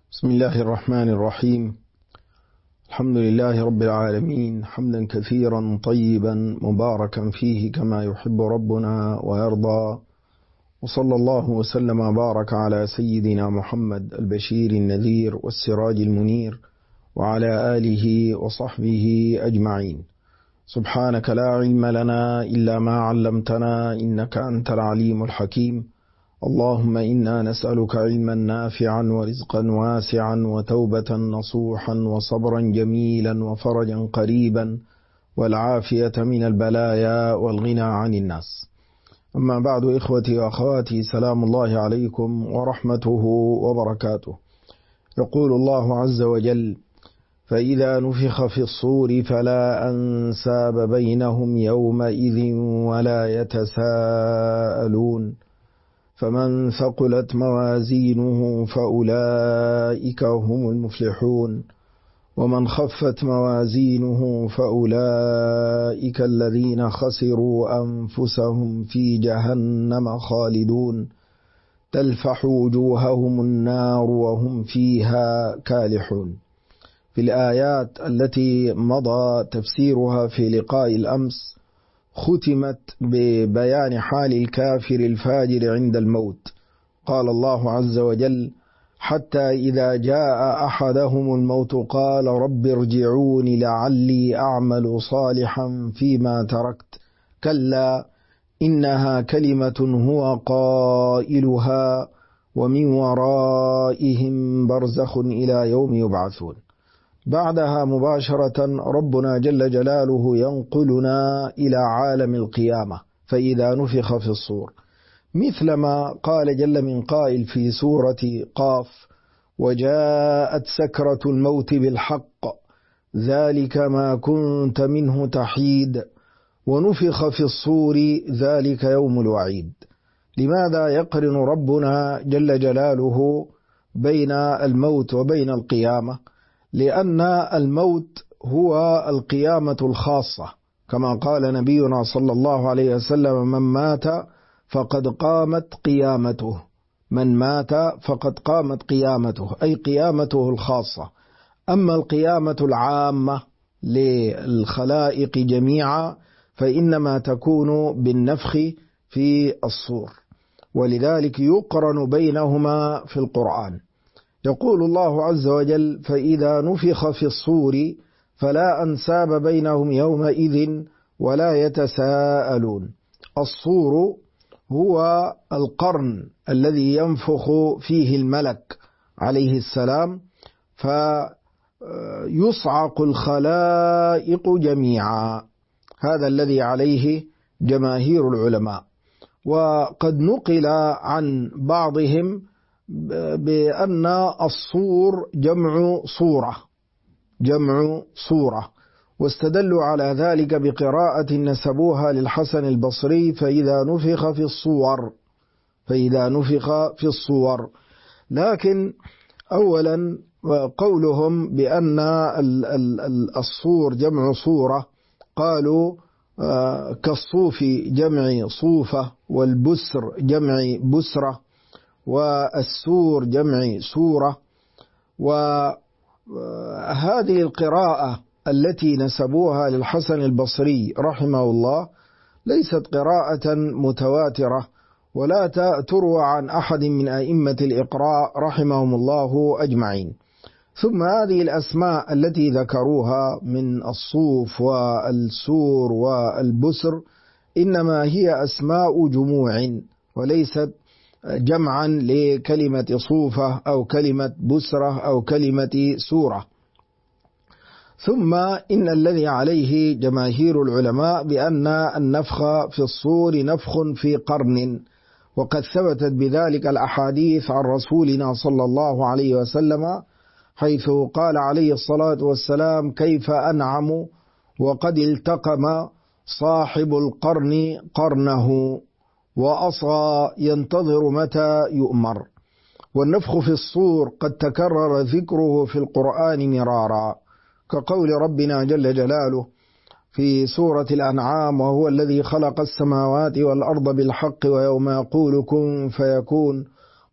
بسم الله الرحمن الرحيم. الحمد لله رب العالمين، حمدا كثيرا طيبا مباركا فيه كما يحب ربنا ويرضى، وصلى الله وسلم وبارك على سيدنا محمد البشير النذير والسراج المنير وعلى آله وصحبه أجمعين. سبحانك لا علم لنا إلا ما علمتنا إنك أنت العليم الحكيم. اللهم إنا نسألك علما نافعا ورزقا واسعا وتوبة نصوحا وصبرا جميلا وفرجا قريبا والعافية من البلايا والغنى عن الناس. أما بعد، إخوتي وأخواتي، سلام الله عليكم ورحمته وبركاته. يقول الله عز وجل: فإذا نفخ في الصور فلا أنساب بينهم يومئذ ولا يتساءلون، فمن ثقلت موازينه فأولئك هم المفلحون، ومن خفت موازينه فأولئك الذين خسروا أنفسهم في جهنم خالدون، تلفح وجوههم النار وهم فيها كالحون. في الآيات التي مضى تفسيرها في لقاء الأمس ختمت ببيان حال الكافر الفاجر عند الموت. قال الله عز وجل: حتى إذا جاء أحدهم الموت قال رب ارجعون لعلي أعمل صالحا فيما تركت، كلا إنها كلمة هو قائلها ومن ورائهم برزخ إلى يوم يبعثون. بعدها مباشرة ربنا جل جلاله ينقلنا إلى عالم القيامة، فإذا نفخ في الصور، مثلما قال جل من قائل في سورة قاف: وجاءت سكرة الموت بالحق ذلك ما كنت منه تحيد، ونفخ في الصور ذلك يوم الوعيد. لماذا يقرن ربنا جل جلاله بين الموت وبين القيامة؟ لأن الموت هو القيامة الخاصة، كما قال نبينا صلى الله عليه وسلم: من مات فقد قامت قيامته، من مات فقد قامت قيامته، أي قيامته الخاصة. أما القيامة العامة للخلائق جميعا فإنما تكون بالنفخ في الصور، ولذلك يقرن بينهما في القرآن. يقول الله عز وجل: فإذا نفخ في الصور فلا أنساب بينهم يومئذ ولا يتساءلون. الصور هو القرن الذي ينفخ فيه الملك عليه السلام فيصعق الخلائق جميعا، هذا الذي عليه جماهير العلماء. وقد نقل عن بعضهم بأن الصور جمع صورة، واستدلوا على ذلك بقراءة نسبوها للحسن البصري: فإذا نفخ في الصور. لكن أولا قولهم بأن الصور جمع صورة، قالوا كالصوف جمع صوفة، والبسر جمع بسرة، والسور جمع سورة. وهذه القراءة التي نسبوها للحسن البصري رحمه الله ليست قراءة متواترة، ولا تروى عن أحد من أئمة الإقراء رحمهم الله أجمعين. ثم هذه الأسماء التي ذكروها من الصوف والسور والبسر إنما هي أسماء جموع، وليست جمعا لكلمة صوفة أو كلمة بسرة أو كلمة سورة. ثم إن الذي عليه جماهير العلماء بأن النفخ في الصور نفخ في قرن، وقد ثبتت بذلك الأحاديث عن رسولنا صلى الله عليه وسلم، حيث قال عليه الصلاة والسلام: كيف أنعم وقد التقم صاحب القرن قرنه وأصغى ينتظر متى يؤمر. والنفخ في الصور قد تكرر ذكره في القرآن مرارا، كقول ربنا جل جلاله في سورة الأنعام: وهو الذي خلق السماوات والأرض بالحق ويوم يقول كن فيكون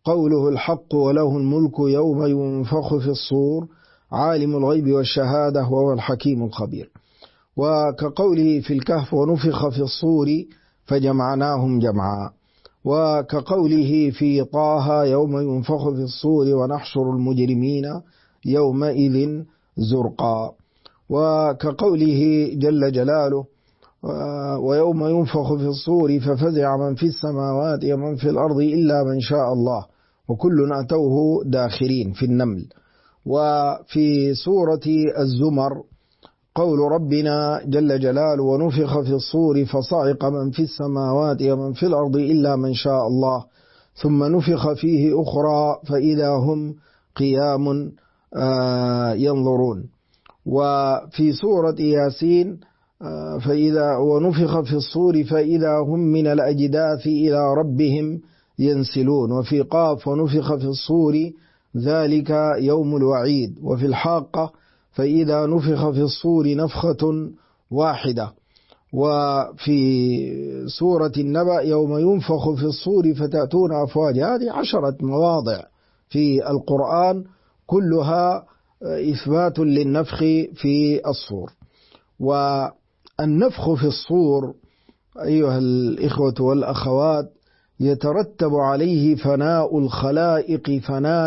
قوله الحق وله الملك يوم ينفخ في الصور عالم الغيب والشهادة وهو الحكيم الخبير. وكقوله في الكهف ونفخ في الصور فجمعناهم جمعا. وكقوله في طه يوم ينفخ في الصور ونحشر المجرمين يومئذ زرقا. وكقوله جل جلاله ويوم ينفخ في الصور ففزع من في السماوات ومن في الأرض إلا من شاء الله وكل أتوه داخرين في النمل. وفي سورة الزمر قول ربنا جل جلاله ونفخ في الصور فصعق من في السماوات ومن في الأرض إلا من شاء الله ثم نفخ فيه أخرى فإذا هم قيام ينظرون. وفي سورة ياسين فإذا ونفخ في الصور فإذا هم من الأجداث إلى ربهم ينسلون. وفي قاف ونفخ في الصور ذلك يوم الوعيد. وفي الحاقة فإذا نفخ في الصور نفخة واحدة. وفي سورة النبأ يوم ينفخ في الصور فتأتون أفواجا. هذه 10 مواضع في القرآن كلها إثبات للنفخ في الصور. والنفخ في الصور أيها الإخوة والأخوات يترتب عليه فناء الخلائق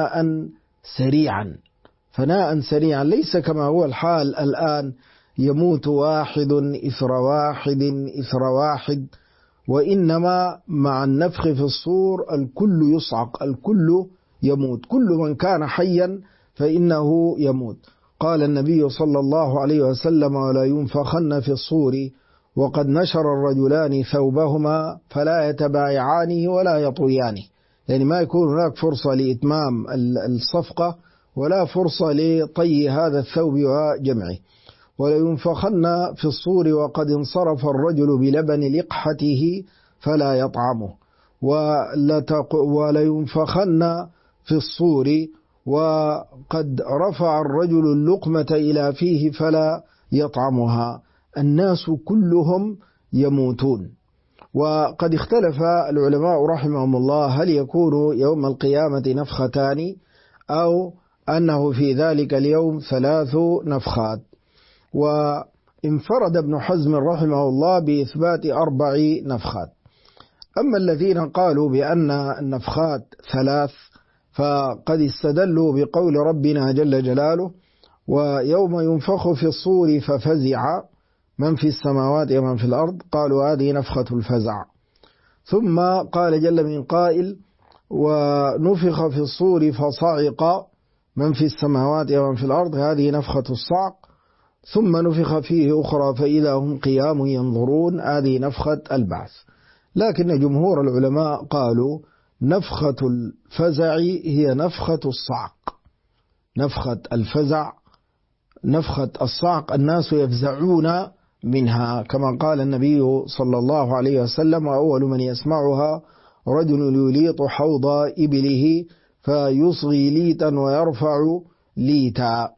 فناء سريعا ليس كما هو الحال الآن يموت واحد إثر واحد إثر واحد، وإنما مع النفخ في الصور الكل يصعق، الكل يموت، كل من كان حيا فإنه يموت. قال النبي صلى الله عليه وسلم ولا ينفخن في الصور وقد نشر الرجلان ثوبهما فلا يتبايعانه ولا يطويانه، يعني ما يكون هناك فرصة لإتمام الصفقة ولا فرصة لطي هذا الثوب وجمعه. ولا ينفخن في الصور وقد انصرف الرجل بلبن لقحته فلا يطعمه. ولا ينفخن في الصور وقد رفع الرجل اللقمة إلى فيه فلا يطعمها. الناس كلهم يموتون. وقد اختلف العلماء رحمهم الله هل يكون يوم القيامة نفختان أو أنه في ذلك اليوم 3 نفخات. وانفرد ابن حزم رحمه الله بإثبات 4 نفخات. أما الذين قالوا بأن النفخات 3 فقد استدلوا بقول ربنا جل جلاله ويوم ينفخ في الصور ففزع من في السماوات ومن في الأرض، قالوا هذه نفخة الفزع. ثم قال جل من قائل ونفخ في الصور فصعق من في السماوات ومن في الأرض، هذه نفخة الصعق. ثم نفخ فيه أخرى فإذا هم قيام ينظرون، هذه نفخة البعث. لكن جمهور العلماء قالوا نفخة الفزع هي نفخة الصعق. نفخة الفزع نفخة الصعق الناس يفزعون منها، كما قال النبي صلى الله عليه وسلم وأول من يسمعها رجل يليط حوض إبله فيصغي ليتا ويرفع ليتا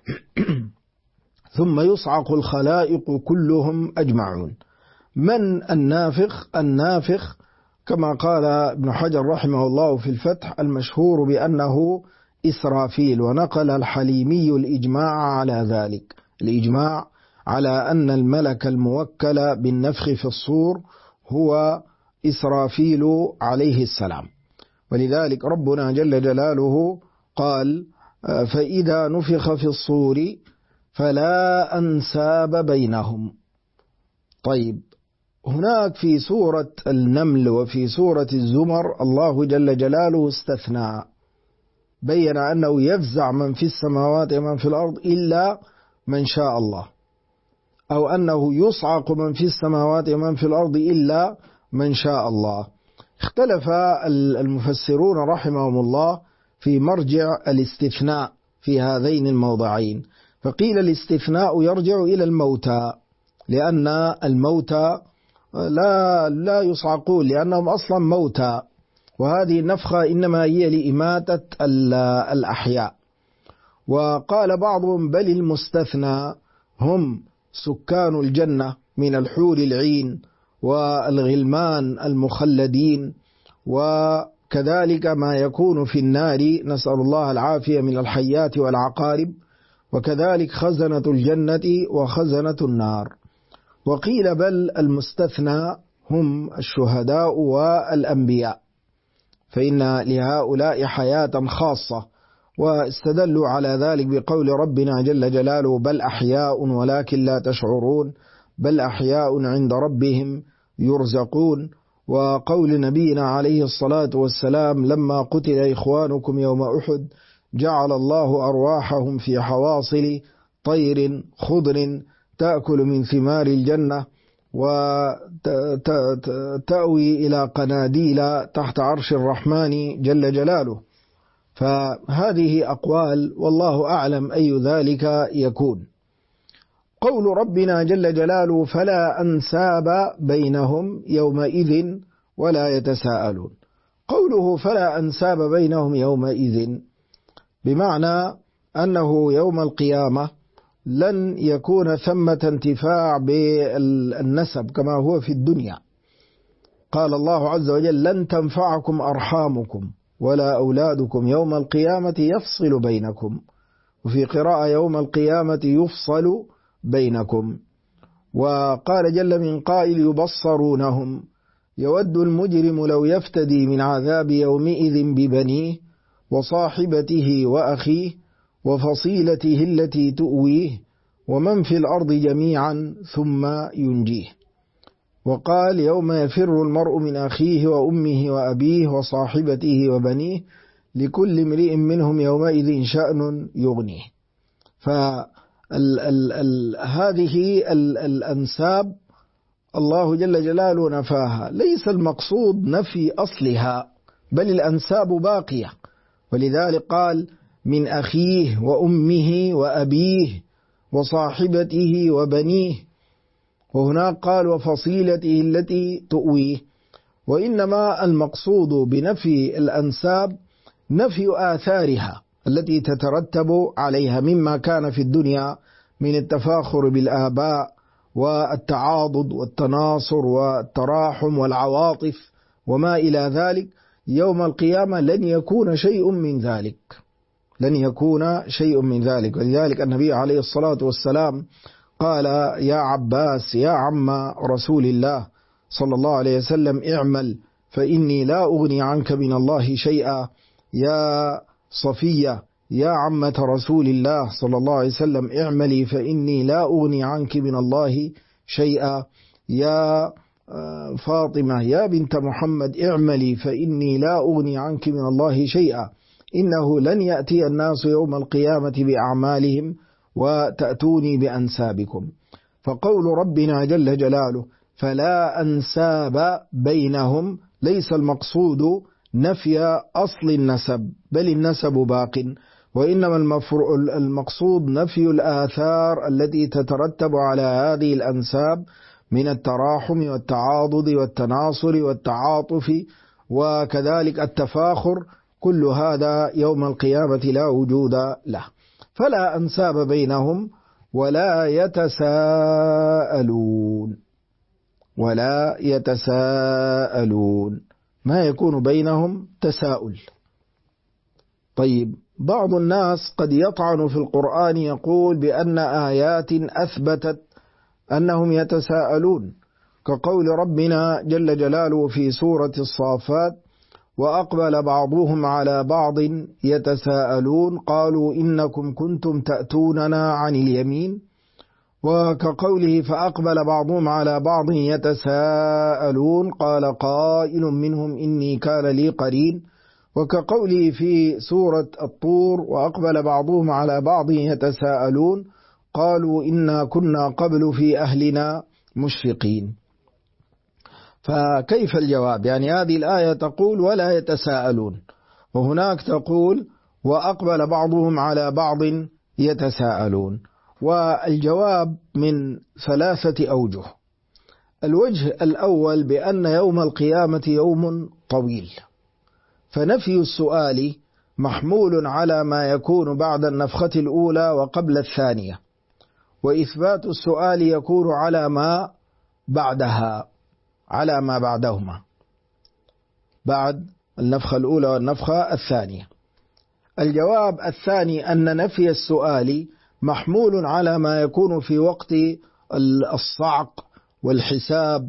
ثم يصعق الخلائق كلهم أجمعون. من النافخ؟ النافخ كما قال ابن حجر رحمه الله في الفتح المشهور بأنه إسرافيل، ونقل الحليمي الإجماع على ذلك، الإجماع على أن الملك الموكل بالنفخ في الصور هو إسرافيل عليه السلام. ولذلك ربنا جل جلاله قال فإذا نفخ في الصور فلا أنساب بينهم. طيب هناك في سورة النمل وفي سورة الزمر الله جل جلاله استثنى، بين أنه يفزع من في السماوات ومن في الأرض إلا من شاء الله، أو أنه يصعق من في السماوات ومن في الأرض إلا من شاء الله. اختلف المفسرون رحمهم الله في مرجع الاستثناء في هذين الموضعين، فقيل الاستثناء يرجع إلى الموتى، لأن الموتى لا يصعقون لأنهم أصلا موتى، وهذه النفخة إنما هي لإماتة الأحياء. وقال بعضهم بل المستثنى هم سكان الجنة من الحور العين والغلمان المخلدين وكذلك ما يكون في النار، نسأل الله العافية، من الحيات والعقارب، وكذلك خزنة الجنة وخزنة النار. وقيل بل المستثنى هم الشهداء والأنبياء، فإن لهؤلاء حياة خاصة، واستدلوا على ذلك بقول ربنا جل جلاله: بل أحياء ولكن لا تشعرون، بل أحياء عند ربهم يرزقون. وقول نبينا عليه الصلاة والسلام: لما قتل إخوانكم يوم أحد جعل الله أرواحهم في حواصل طير خضر تأكل من ثمار الجنة وتأوي إلى قناديل تحت عرش الرحمن جل جلاله. فهذه أقوال، والله أعلم أي ذلك يكون. قول ربنا جل جلاله: فلا أنساب بينهم يومئذ ولا يتساءلون. قوله فلا أنساب بينهم يومئذ بمعنى أنه يوم القيامة لن يكون ثمة انتفاع بالنسب كما هو في الدنيا. قال الله عز وجل: لن تنفعكم أرحامكم ولا أولادكم يوم القيامة يفصل بينكم، وفي قراءة يوم القيامة يفصل بينكم. وقال جل من قائل: يبصرونهم يود المجرم لو يفتدي من عذاب يومئذ ببنيه وصاحبته وأخيه وفصيلته التي تؤويه ومن في الأرض جميعا ثم ينجيه. وقال: يوم يفر المرء من أخيه وأمه وأبيه وصاحبته وبنيه لكل امرئ منهم يومئذ شأن يغنيه. هذه الأنساب الله جل جلاله نفاها، ليس المقصود نفي أصلها، بل الأنساب باقية. ولذلك قال: من أخيه وأمه وأبيه وصاحبته وبنيه، وهناك قال: وفصيلته التي تؤويه. وإنما المقصود بنفي الأنساب نفي آثارها التي تترتب عليها مما كان في الدنيا من التفاخر بالآباء والتعاضد والتناصر والتراحم والعواطف وما إلى ذلك. يوم القيامة لن يكون شيء من ذلك، لن يكون شيء من ذلك. ولذلك النبي عليه الصلاة والسلام قال: يا عباس يا عم رسول الله صلى الله عليه وسلم اعمل فإني لا أغني عنك من الله شيئا. يا صفية يا عمة رسول الله صلى الله عليه وسلم اعملي فإني لا أغني عنك من الله شيئا. يا فاطمة يا بنت محمد اعملي فإني لا أغني عنك من الله شيئا. إنه لن يأتي الناس يوم القيامة بأعمالهم وتأتوني بأنسابكم. فقول ربنا جل جلاله: فلا أنساب بينهم، ليس المقصود نفي أصل النسب، بل النسب باق، وإنما المقصود نفي الآثار التي تترتب على هذه الأنساب من التراحم والتعاضد والتناصر والتعاطف وكذلك التفاخر. كل هذا يوم القيامة لا وجود له. فلا أنساب بينهم ولا يتساءلون، ولا يتساءلون، ما يكون بينهم تساؤل. طيب، بعض الناس قد يطعن في القرآن يقول بأن آيات أثبتت أنهم يتساءلون، كقول ربنا جل جلاله في سورة الصافات: وأقبل بعضهم على بعض يتساءلون قالوا إنكم كنتم تأتوننا عن اليمين. وكقوله: فأقبل بعضهم على بعض يتساءلون قال قائل منهم إني كان لي قرين. وكقوله في سورة الطور: وأقبل بعضهم على بعض يتساءلون قالوا إنا كنا قبل في أهلنا مشفقين. فكيف الجواب؟ يعني هذه الآية تقول ولا يتساءلون، وهناك تقول وأقبل بعضهم على بعض يتساءلون. والجواب من 3 أوجه. الوجه الأول بأن يوم القيامة يوم طويل، فنفي السؤال محمول على ما يكون بعد النفخة الأولى وقبل الثانية، وإثبات السؤال يكون على ما بعدها، على ما بعدهما، بعد النفخة الأولى والنفخة الثانية. الجواب الثاني أن نفي السؤال محمول على ما يكون في وقت الصعق والحساب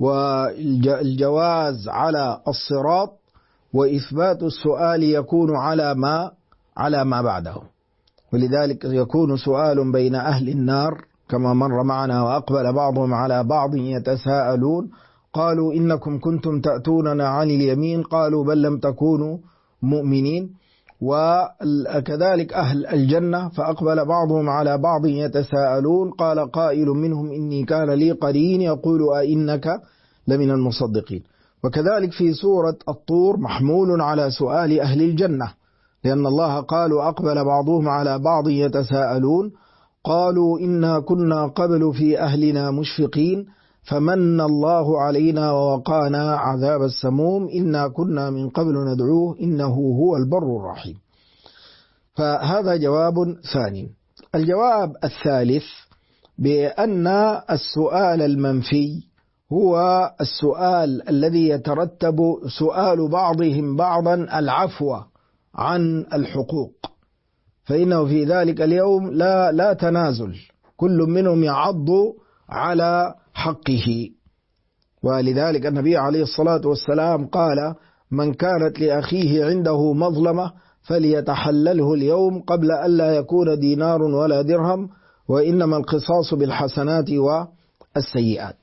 والجواز على الصراط، وإثبات السؤال يكون على ما بعده. ولذلك يكون سؤال بين أهل النار كما مر معنا: وأقبل بعضهم على بعض يتساءلون قالوا إنكم كنتم تأتوننا عن اليمين قالوا بل لم تكونوا مؤمنين. وكذلك أهل الجنة: فأقبل بعضهم على بعض يتساءلون قال قائل منهم إني كان لي قرين يقول أئنك لمن المصدقين. وكذلك في سورة الطور محمول على سؤال أهل الجنة، لأن الله قالوا أقبل بعضهم على بعض يتساءلون قالوا إنا كنا قبل في أهلنا مشفقين فمن الله علينا ووقانا عذاب السموم إنا كنا من قبل ندعوه إنه هو البر الرحيم. فهذا جواب ثاني. الجواب الثالث بأن السؤال المنفي هو السؤال الذي يترتب سؤال بعضهم بعضا العفو عن الحقوق، فإنه في ذلك اليوم لا تنازل، كل منهم يعض على حقه. ولذلك النبي عليه الصلاة والسلام قال: من كانت لأخيه عنده مظلمة فليتحلله اليوم قبل أن لا يكون دينار ولا درهم، وإنما القصاص بالحسنات والسيئات.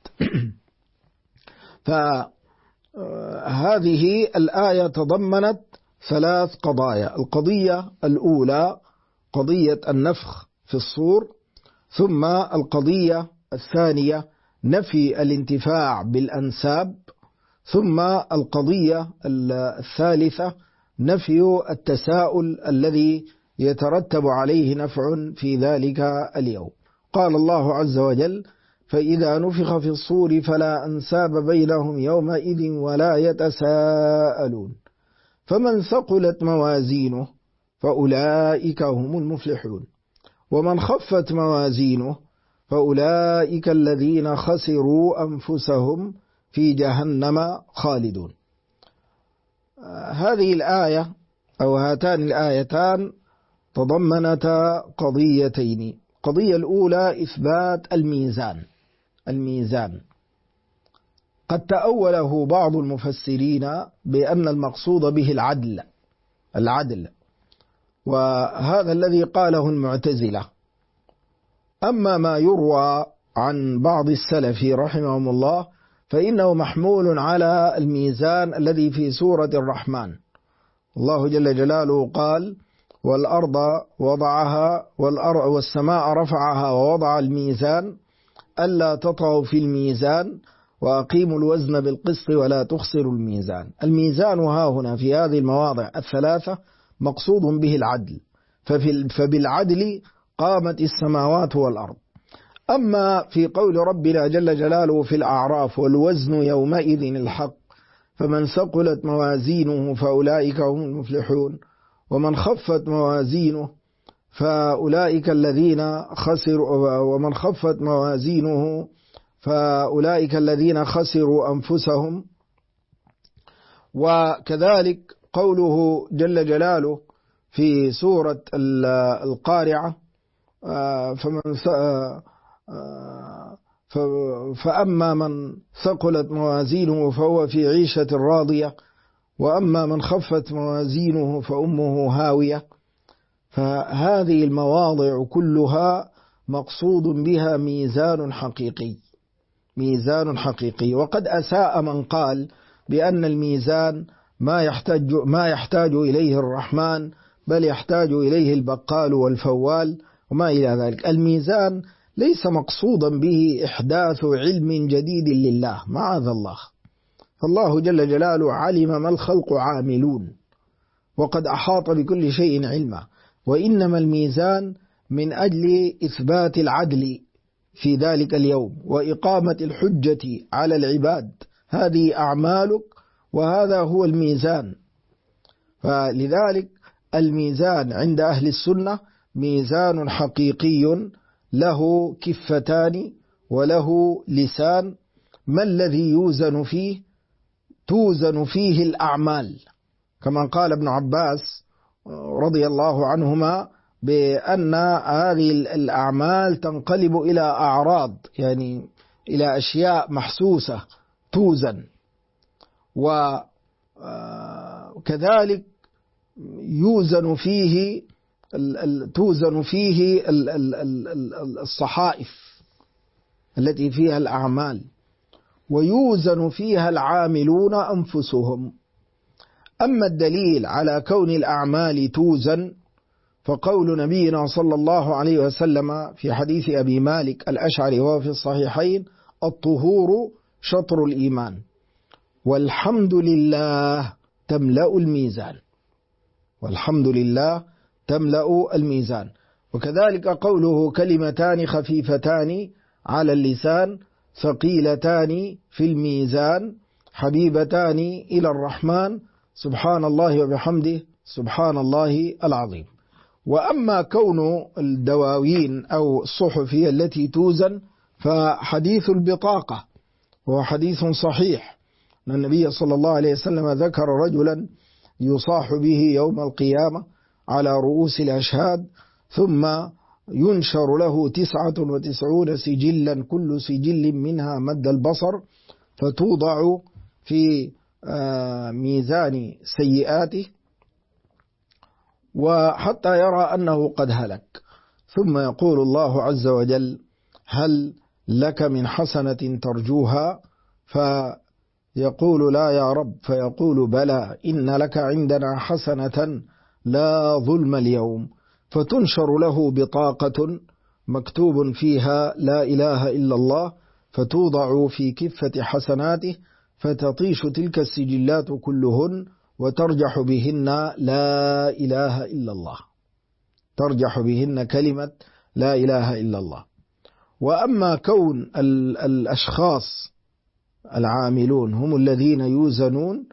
فهذه الآية تضمنت ثلاث قضايا: القضية الأولى قضية النفخ في الصور، ثم القضية الثانية نفي الانتفاع بالأنساب، ثم القضية الثالثة نفي التساؤل الذي يترتب عليه نفع في ذلك اليوم. قال الله عز وجل: فإذا نفخ في الصور فلا أنساب بينهم يومئذ ولا يتساءلون فمن ثقلت موازينه فأولئك هم المفلحون ومن خفت موازينه فأولئك الذين خسروا أنفسهم في جهنم خالدون. هذه الآية أو هاتان الآيتان تضمنتا قضيتين. القضية الأولى إثبات الميزان قد تأوله بعض المفسرين بأن المقصود به العدل، وهذا الذي قاله المعتزلة. أما ما يروى عن بعض السلف رحمهم الله فإنه محمول على الميزان الذي في سورة الرحمن. الله جل جلاله قال: والأرض وضعها والسماء رفعها ووضع الميزان ألا تطغوا في الميزان وأقيموا الوزن بالقسط ولا تخسروا الميزان. الميزان ها هنا في هذه المواضع الثلاثة مقصود به العدل، فبالعدل قامت السماوات والأرض. أما في قول ربنا جل جلاله في الأعراف: والوزن يومئذ الحق فمن ثقلت موازينه فأولئك هم المفلحون ومن خفت موازينه فأولئك الذين خسروا ومن خفت موازينه فأولئك الذين خسروا أنفسهم. وكذلك قوله جل جلاله في سورة القارعة: فأما من ثقلت موازينه فهو في عيشة راضية وأما من خفت موازينه فأمه هاوية. فهذه المواضع كلها مقصود بها ميزان حقيقي. وقد أساء من قال بأن الميزان ما يحتاج إليه الرحمن بل يحتاج إليه البقال والفوال وما إلى ذلك. الميزان ليس مقصودا به إحداث علم جديد لله، معاذ الله، فالله جل جلاله علم ما الخلق عاملون وقد أحاط بكل شيء علما، وإنما الميزان من أجل إثبات العدل في ذلك اليوم وإقامة الحجة على العباد. هذه أعمالك وهذا هو الميزان. فلذلك الميزان عند أهل السنة ميزان حقيقي له كفتان وله لسان. ما الذي يوزن فيه؟ توزن فيه الأعمال كما قال ابن عباس رضي الله عنهما بأن هذه الأعمال تنقلب إلى أعراض، يعني إلى أشياء محسوسة توزن، وكذلك توزن فيه الصحائف التي فيها الأعمال، ويوزن فيها العاملون أنفسهم. أما الدليل على كون الأعمال توزن فقول نبينا صلى الله عليه وسلم في حديث أبي مالك الأشعري وهو في الصحيحين: الطهور شطر الإيمان والحمد لله تملأ الميزان. والحمد لله تملأ الميزان. وكذلك قوله: كلمتان خفيفتان على اللسان ثقيلتان في الميزان حبيبتان إلى الرحمن سبحان الله وبحمده سبحان الله العظيم. وأما كون الدواوين أو الصحف التي توزن فحديث البطاقة وهو حديث صحيح، أن النبي صلى الله عليه وسلم ذكر رجلا يصاح به يوم القيامة على رؤوس الأشهاد، ثم ينشر له 99 سجلا كل سجل منها مد البصر، فتوضع في ميزان سيئاته وحتى يرى أنه قد هلك، ثم يقول الله عز وجل: هل لك من حسنة ترجوها؟ فيقول: لا يا رب. فيقول: بلى، إن لك عندنا حسنة لا ظلم اليوم. فتنشر له بطاقة مكتوب فيها لا إله إلا الله، فتوضع في كفة حسناته، فتطيش تلك السجلات كلهن وترجح بهن لا إله إلا الله، ترجح بهن كلمة لا إله إلا الله. وأما كون الأشخاص العاملون هم الذين يوزنون،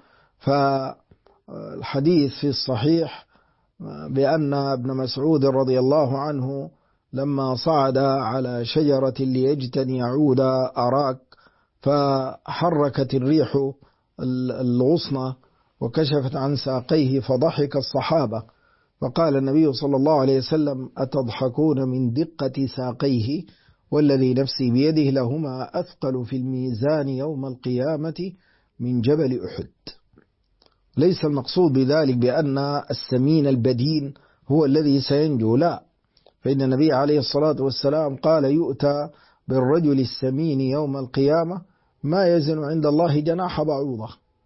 فالحديث في الصحيح بأن ابن مسعود رضي الله عنه لما صعد على شجرة ليجتني عود أراك، فحركت الريح الغصن وكشفت عن ساقيه، فضحك الصحابة، فقال النبي صلى الله عليه وسلم: أتضحكون من دقة ساقيه؟ والذي نفسي بيده لهما أثقل في الميزان يوم القيامة من جبل أحد. ليس المقصود بذلك بأن السمين البدين هو الذي سينجو، لا، فإن النبي عليه الصلاة والسلام قال: يؤتى بالرجل السمين يوم القيامة ما يزن عند الله جناح بعوضة.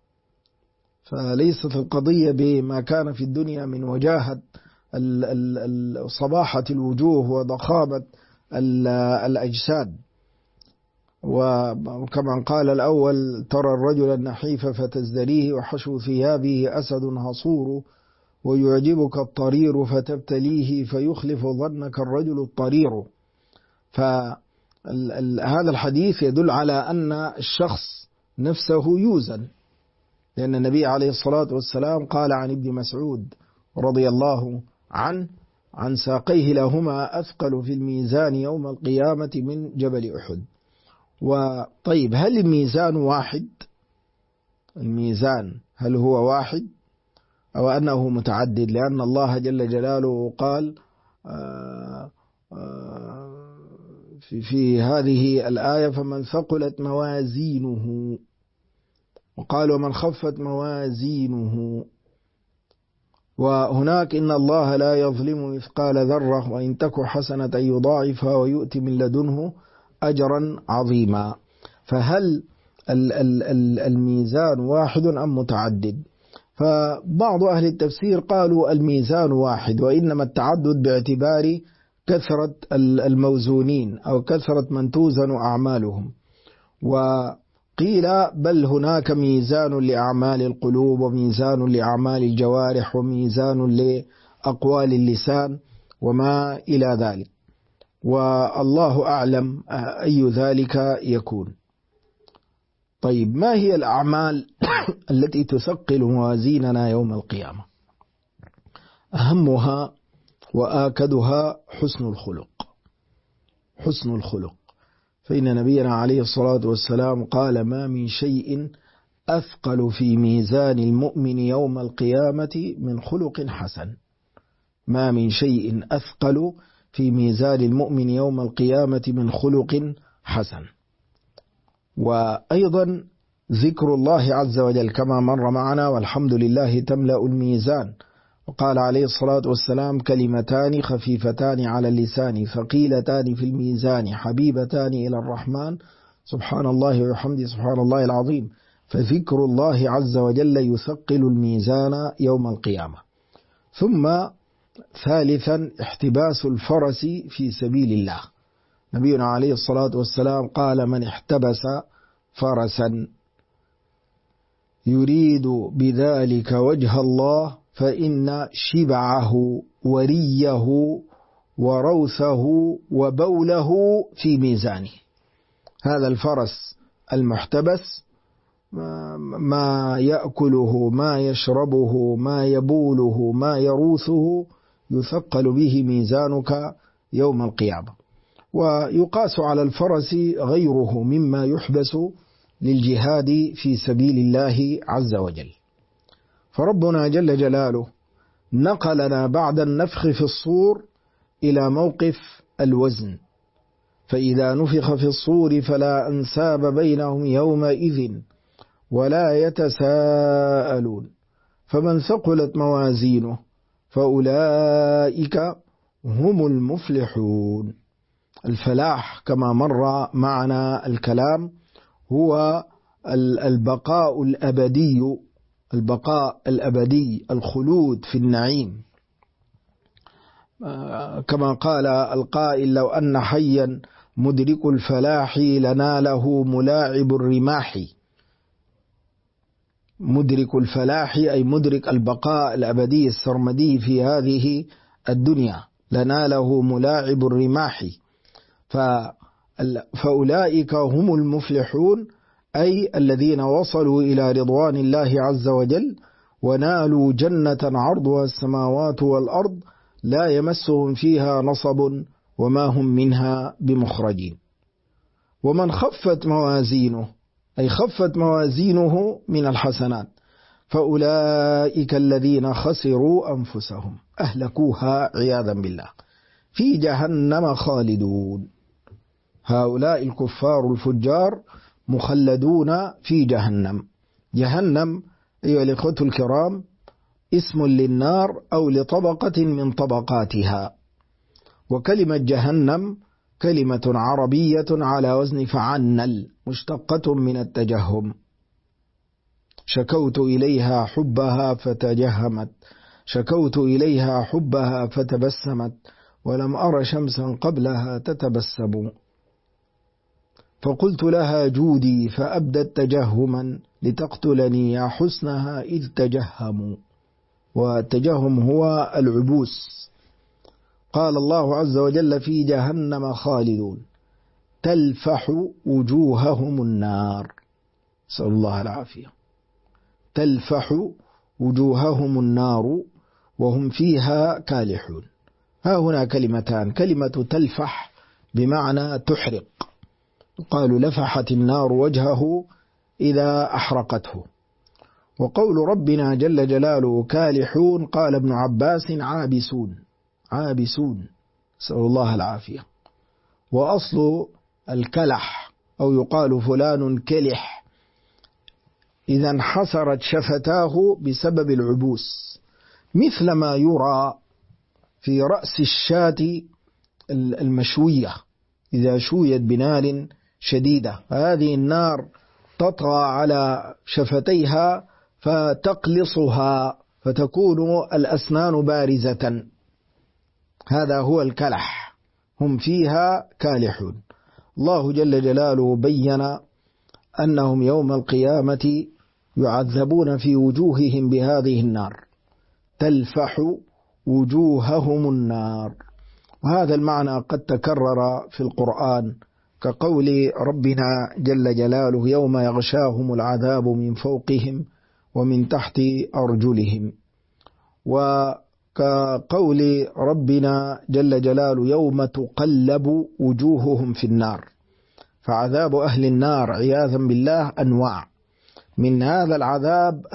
فليست القضية بما كان في الدنيا من وجاهة صباحة الوجوه وضخامة الأجساد. وكما قال الأول: ترى الرجل النحيف فتزدريه وحشو ثيابه أسد هصور، ويعجبك الطرير فتبتليه فيخلف ظنك الرجل الطرير. فهذا الحديث يدل على أن الشخص نفسه يوزن، لأن النبي عليه الصلاة والسلام قال عن ابن مسعود رضي الله عنه: عن ساقيه لهما أثقل في الميزان يوم القيامة من جبل أحد. وطيب، هل الميزان واحد؟ الميزان هل هو واحد أو أنه متعدد؟ لأن الله جل جلاله قال في هذه الآية: فمن ثقلت موازينه، وقال: ومن خفت موازينه. وهناك: إن الله لا يظلم مثقال ذرة وإن تك حسنة يضاعفها ويؤتي من لدنه أجرا عظيما. فهل الميزان واحد أم متعدد؟ فبعض أهل التفسير قالوا الميزان واحد، وإنما التعدد باعتبار كثرة الموزونين أو كثرة من توزن أعمالهم. وقيل بل هناك ميزان لأعمال القلوب، وميزان لأعمال الجوارح، وميزان لأقوال اللسان وما إلى ذلك، والله أعلم أي ذلك يكون. طيب، ما هي الأعمال التي تثقل موازيننا يوم القيامة؟ أهمها وآكدها حسن الخلق. حسن الخلق، فإن نبينا عليه الصلاة والسلام قال: ما من شيء أثقل في ميزان المؤمن يوم القيامة من خلق حسن. ما من شيء أثقل في ميزان المؤمن يوم القيامة من خلق حسن. وأيضا ذكر الله عز وجل كما مر معنا، والحمد لله تملأ الميزان. وقال عليه الصلاة والسلام: كلمتان خفيفتان على اللسان ثقيلتان في الميزان حبيبتان إلى الرحمن سبحان الله وبحمده سبحان الله العظيم. فذكر الله عز وجل يثقل الميزان يوم القيامة. ثم ثالثا احتباس الفرس في سبيل الله. نبينا عليه الصلاة والسلام قال: من احتبس فرسا يريد بذلك وجه الله فإن شبعه وريه وروثه وبوله في ميزانه. هذا الفرس المحتبس ما يأكله ما يشربه ما يبوله ما يروثه يثقل به ميزانك يوم القيامة. ويقاس على الفرس غيره مما يحبس للجهاد في سبيل الله عز وجل. فربنا جل جلاله نقلنا بعد النفخ في الصور إلى موقف الوزن، فإذا نفخ في الصور فلا أنساب بينهم يومئذ ولا يتساءلون. فمن ثقلت موازينه فأولئك هم المفلحون. الفلاح كما مر معنا الكلام هو البقاء الأبدي، البقاء الأبدي، الخلود في النعيم. كما قال القائل: لو أن حيا مدرك الفلاح لناله ملاعب الرماح. مدرك الفلاح أي مدرك البقاء الأبدي السرمدي في هذه الدنيا، لناله ملاعب الرماح. فأولئك هم المفلحون، أي الذين وصلوا إلى رضوان الله عز وجل ونالوا جنة عرضها السماوات والأرض لا يمسهم فيها نصب وما هم منها بمخرجين. ومن خفت موازينه أي خفت موازينه من الحسنات فأولئك الذين خسروا أنفسهم أهلكوها عياذا بالله في جهنم خالدون. هؤلاء الكفار الفجار مخلدون في جهنم. جهنم أيها الإخوة الكرام اسم للنار أو لطبقة من طبقاتها. وكلمة جهنم كلمة عربية على وزن فعنل مشتقة من التجهم. شكوت إليها حبها فتجهمت، شكوت إليها حبها فتبسمت، ولم أر شمسا قبلها تتبسم. فقلت لها جودي فأبدت تجهما لتقتلني يا حسنها إذ تجهموا. والتجهم هو العبوس. قال الله عز وجل: في جهنم خالدون تلفح وجوههم النار. نسأل الله العافية. تلفح وجوههم النار وهم فيها كالحون. ها هنا كلمتان: كلمة تلفح بمعنى تحرق، قالوا لفحت النار وجهه إذا أحرقته. وقول ربنا جل جلاله كالحون قال ابن عباس عابسون، عابسون، نسأل الله العافية. وأصل الكلح أو يقال فلان كلح إذا انحسرت شفتاه بسبب العبوس، مثل ما يرى في رأس الشاة المشوية إذا شويت بنار شديدة، هذه النار تطغى على شفتيها فتقلصها فتكون الأسنان بارزة. هذا هو الكلح، هم فيها كالحون. الله جل جلاله بين أنهم يوم القيامة يعذبون في وجوههم بهذه النار، تلفح وجوههم النار. وهذا المعنى قد تكرر في القرآن كقول ربنا جل جلاله يوم يغشاهم العذاب من فوقهم ومن تحت أرجلهم، وكقول ربنا جل جلاله يوم تقلب وجوههم في النار. فعذاب أهل النار عياذا بالله أنواع، من هذا العذاب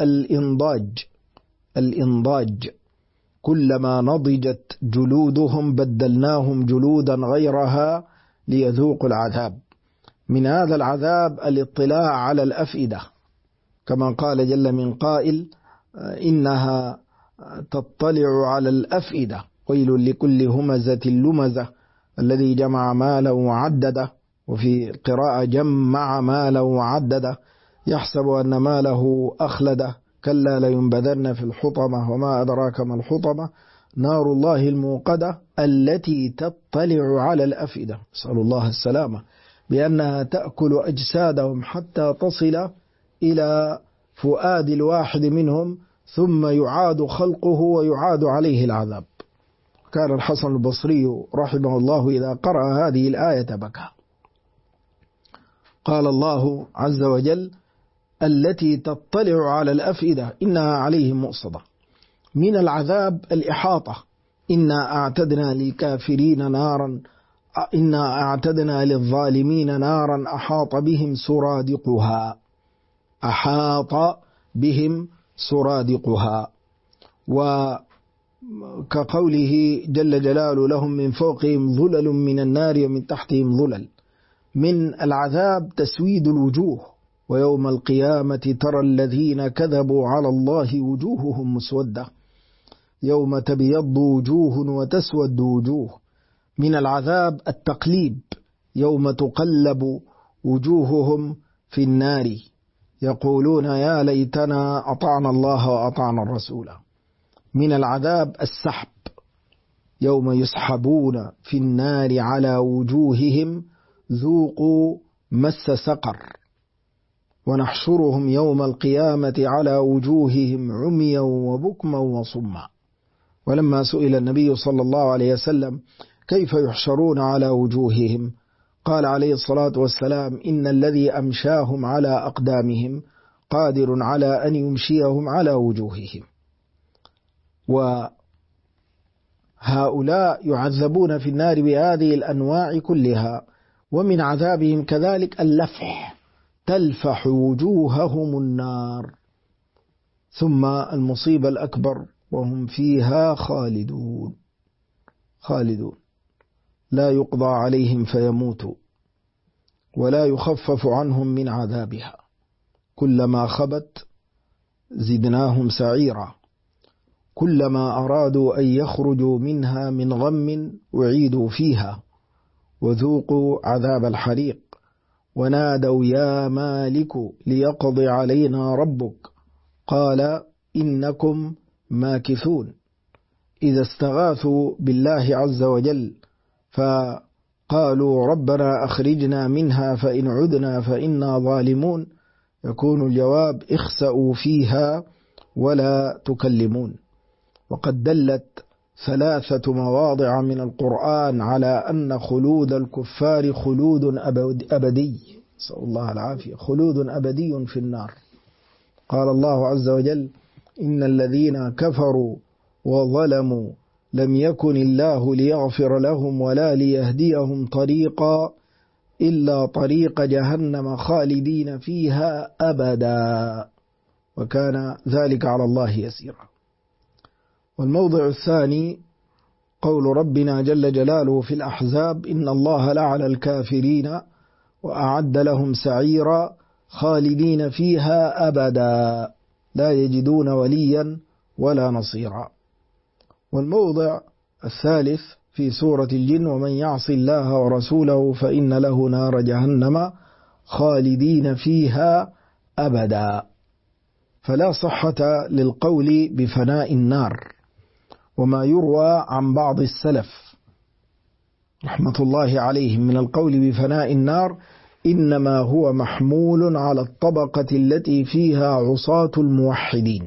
الإنضاج، كلما نضجت جلودهم بدلناهم جلودا غيرها ليذوقوا العذاب. من هذا العذاب الاطلاع على الأفئدة، كما قال جل من قائل: إنها تطلع على الأفئدة، ويل لكل همزة لمزة الذي جمع مالا وعدده، وفي قراءة جمع مالا وعدده، يحسب أن ماله أخلده، كلا لينبذن في الحطمة وما أدراك ما الحطمة نار الله الموقدة التي تطلع على الأفئدة، نسأل الله السلامة، بأنها تأكل أجسادهم حتى تصل إلى فؤاد الواحد منهم، ثم يعاد خلقه ويعاد عليه العذاب. كان الحسن البصري رحمه الله إذا قرأ هذه الآية بكى. قال الله عز وجل: التي تطلع على الأفئدة إنها عليهم مؤصدة. من العذاب الإحاطة: إنا أعتدنا للكافرين نارا، إنا أعتدنا للظالمين نارا أحاط بهم سرادقها، أحاط بهم سرادقها. وكقوله جل جلاله: لهم من فوقهم ظلل من النار ومن تحتهم ظلل. من العذاب تسويد الوجوه: ويوم القيامة ترى الذين كذبوا على الله وجوههم مسودة، يوم تبيض وجوه وتسود وجوه. من العذاب التقليب: يوم تقلب وجوههم في النار يقولون يا ليتنا أطعنا الله وأطعنا الرسول. من العذاب السحب: يوم يسحبون في النار على وجوههم ذوقوا مس سقر، ونحشرهم يوم القيامة على وجوههم عميا وبكما وصما. ولما سئل النبي صلى الله عليه وسلم كيف يحشرون على وجوههم، قال عليه الصلاة والسلام: إن الذي أمشاهم على أقدامهم قادر على أن يمشيهم على وجوههم. وهؤلاء يعذبون في النار بهذه الأنواع كلها. ومن عذابهم كذلك اللفح: تلفح وجوههم النار. ثم المصيبة الأكبر: وهم فيها خالدون لا يقضى عليهم فيموتوا ولا يخفف عنهم من عذابها، كلما خبت زدناهم سعيرا، كلما أرادوا أن يخرجوا منها من غم أعيدوا فيها وذوقوا عذاب الحريق، ونادوا يا مالك ليقضي علينا ربك قال إنكم ماكثون. إذا استغاثوا بالله عز وجل فقالوا ربنا أخرجنا منها فإن عدنا فإنا ظالمون، يكون الجواب: اخسأوا فيها ولا تكلمون. وقد دلت 3 مواضع من القرآن على أن خلود الكفار خلود أبدي، نسأل الله العافية، خلود أبدي في النار. قال الله عز وجل: إن الذين كفروا وظلموا لم يكن الله ليغفر لهم ولا ليهديهم طريقا إلا طريق جهنم خالدين فيها أبدا، وكان ذلك على الله يسيرا. والموضع الثاني قول ربنا جل جلاله في الأحزاب: إن الله لعن الكافرين وأعد لهم سعيرا خالدين فيها أبدا لا يجدون وليا ولا نصيرا. والموضع الثالث في سورة الجن: ومن يعص الله ورسوله فإن له نار جهنم خالدين فيها أبدا. فلا صحة للقول بفناء النار. وما يروى عن بعض السلف رحمة الله عليهم من القول بفناء النار إنما هو محمول على الطبقة التي فيها عصاة الموحدين،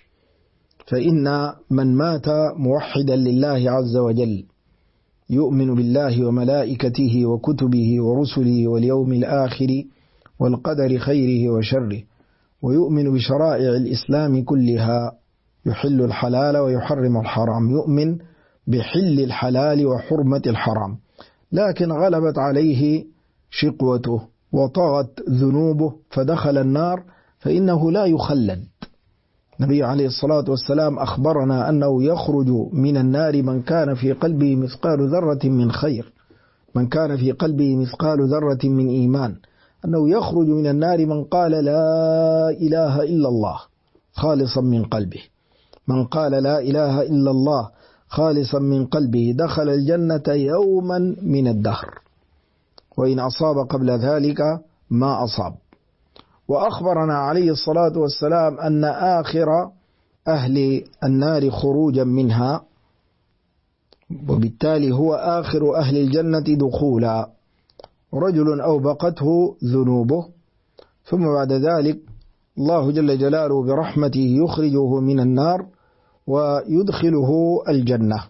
فإن من مات موحدا لله عز وجل يؤمن بالله وملائكته وكتبه ورسله واليوم الآخر والقدر خيره وشره، ويؤمن بشرائع الإسلام كلها، يحل الحلال ويحرم الحرام، يؤمن بحل الحلال وحرمة الحرام، لكن غلبت عليه شقوته وطغت ذنوبه فدخل النار، فإنه لا يخلد. النبي عليه الصلاة والسلام أخبرنا أنه يخرج من النار من كان في قلبه مثقال ذرة من خير، من كان في قلبه مثقال ذرة من إيمان، أنه يخرج من النار من قال لا إله إلا الله خالصا من قلبه. من قال لا إله إلا الله خالصا من قلبه دخل الجنة يوما من الدهر، وإن أصاب قبل ذلك ما أصاب. وأخبرنا عليه الصلاة والسلام أن آخر أهل النار خروجا منها، وبالتالي هو آخر أهل الجنة دخولا، رجل أوبقته ذنوبه، ثم بعد ذلك الله جل جلاله برحمته يخرجه من النار ويدخله الجنة،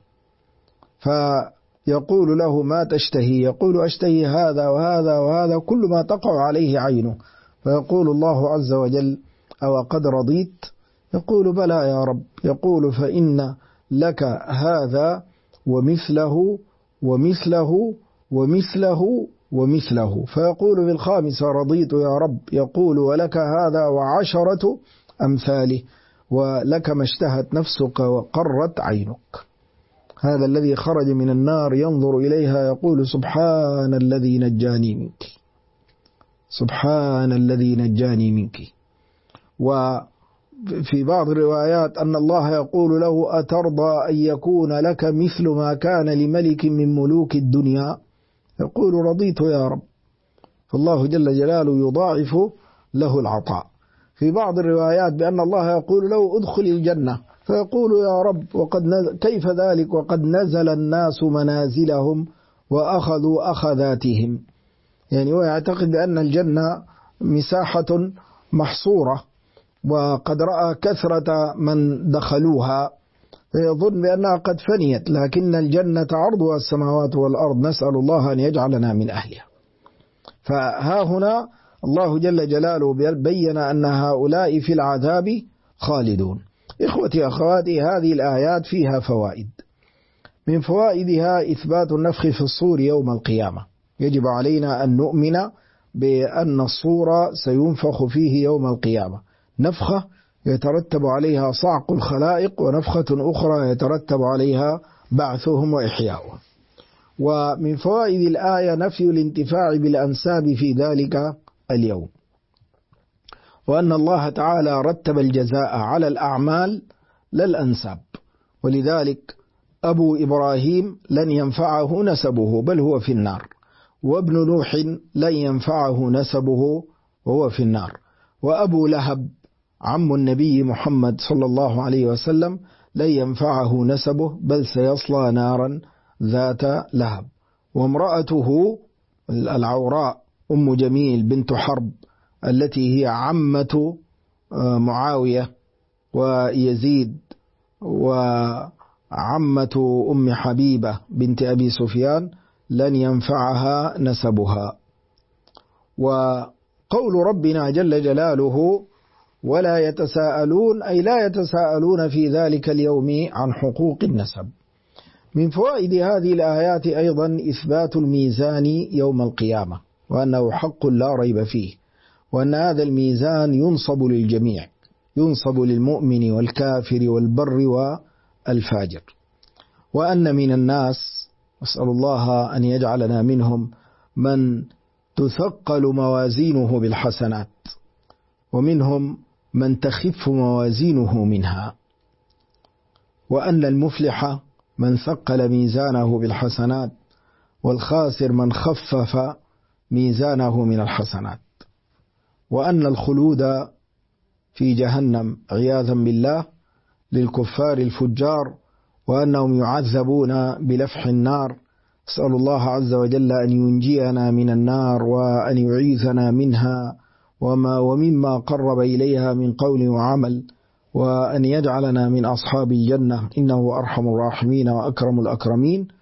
فيقول له ما تشتهي؟ يقول أشتهي هذا وهذا وهذا، كل ما تقع عليه عينه، فيقول الله عز وجل أو قد رضيت؟ يقول بلى يا رب. يقول فإن لك هذا ومثله ومثله ومثله ومثله، فيقول في الخامسة رضيت يا رب. يقول ولك هذا وعشرة أمثاله، ولك ما اشتهت نفسك وقرت عينك. هذا الذي خرج من النار ينظر إليها يقول سبحان الذي نجاني منك، سبحان الذي نجاني منك. وفي بعض الروايات أن الله يقول له أترضى أن يكون لك مثل ما كان لملك من ملوك الدنيا؟ يقول رضيت يا رب، فالله جل جلاله يضاعف له العطاء. في بعض الروايات بأن الله يقول له ادخل الجنة، فيقول يا رب كيف ذلك وقد نزل الناس منازلهم وأخذوا أخذاتهم. يعني هو يعتقد بأن الجنة مساحة محصورة، وقد رأى كثرة من دخلوها فيظن بأنها قد فنيت، لكن الجنة عرضها السماوات والأرض، نسأل الله أن يجعلنا من أهلها. فها هنا الله جل جلاله بيّن أن هؤلاء في العذاب خالدون. إخوتي أخواتي، هذه الآيات فيها فوائد. من فوائدها إثبات النفخ في الصور يوم القيامة. يجب علينا أن نؤمن بأن الصور سينفخ فيه يوم القيامة، نفخة يترتب عليها صعق الخلائق، ونفخة أخرى يترتب عليها بعثهم وإحياؤهم. ومن فوائد الآية نفي الانتفاع بالأنساب في ذلك اليوم، وأن الله تعالى رتب الجزاء على الأعمال لا الأنساب، ولذلك أبو إبراهيم لن ينفعه نسبه بل هو في النار، وابن نوح لن ينفعه نسبه وهو في النار، وأبو لهب عم النبي محمد صلى الله عليه وسلم لن ينفعه نسبه بل سيصلى نارا ذات لهب، وامرأته العوراء أم جميل بنت حرب التي هي عمة معاوية ويزيد وعمة أم حبيبة بنت أبي سفيان لن ينفعها نسبها. وقول ربنا جل جلاله ولا يتساءلون، أي لا يتساءلون في ذلك اليوم عن حقوق النسب. من فوائد هذه الآيات أيضا إثبات الميزان يوم القيامة، وأنه حق لا ريب فيه، وأن هذا الميزان ينصب للجميع، ينصب للمؤمن والكافر والبر والفاجر، وأن من الناس، أسأل الله أن يجعلنا منهم، من تثقل موازينه بالحسنات، ومنهم من تخف موازينه منها، وأن المفلح من ثقل ميزانه بالحسنات، والخاسر من خفف ميزانه من الحسنات، وأن الخلود في جهنم عياذا بالله للكفار الفجار، وأنهم يعذبون بلفح النار. أسأل الله عز وجل أن ينجينا من النار وأن يعيذنا منها ومما قرب إليها من قول وعمل، وأن يجعلنا من أصحاب الجنة، إنه أرحم الراحمين وأكرم الأكرمين.